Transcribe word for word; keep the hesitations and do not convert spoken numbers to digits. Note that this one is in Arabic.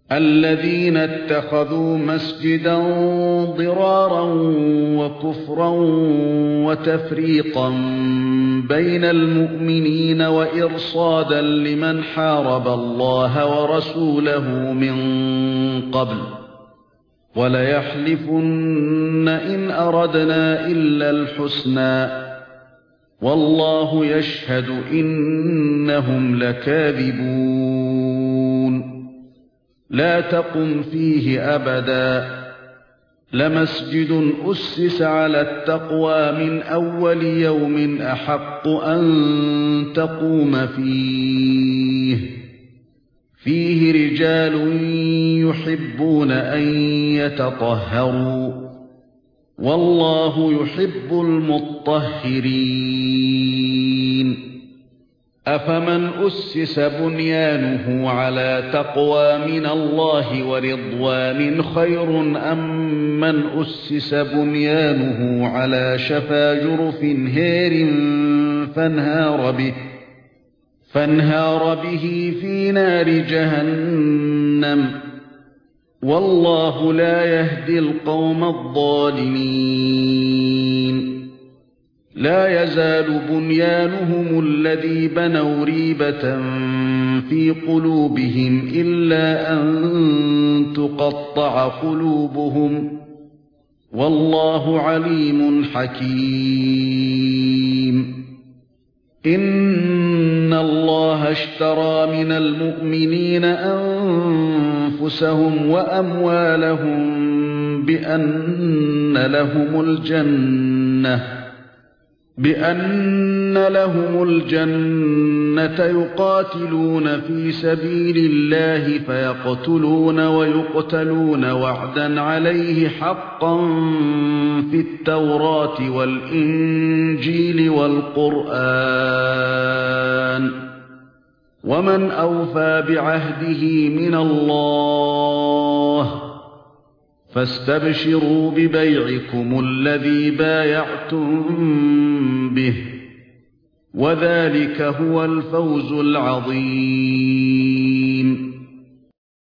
الذين اتخذوا مسجدا ضرارا وكفرا وتفريقا بين المؤمنين وإرصادا لمن حارب الله ورسوله من قبل وليحلفن إن أردنا إلا الحسنى والله يشهد إنهم لكاذبون لا تقم فيه أبدا لمسجد أسس على التقوى من أول يوم أحق أن تقوم فيه فيه رجال يحبون أن يتطهروا والله يحب المطهرين أفمن أسس بنيانه على تقوى من الله ورضوان خير أم من أسس بنيانه على شفا جرف هار فانهار به فانهار به في نار جهنم والله لا يهدي القوم الظالمين لا يزال بنيانهم الذي بنوا ريبة في قلوبهم إلا أن تقطع قلوبهم والله عليم حكيم إن الله اشترى من المؤمنين أنفسهم وأموالهم بأن لهم الجنة بأن لهم الجنة يقاتلون في سبيل الله فيقتلون ويقتلون وعدا عليه حقا في التوراة والإنجيل والقرآن ومن أوفى بعهده من الله فاستبشروا ببيعكم الذي بايعتم به وذلك هو الفوز العظيم.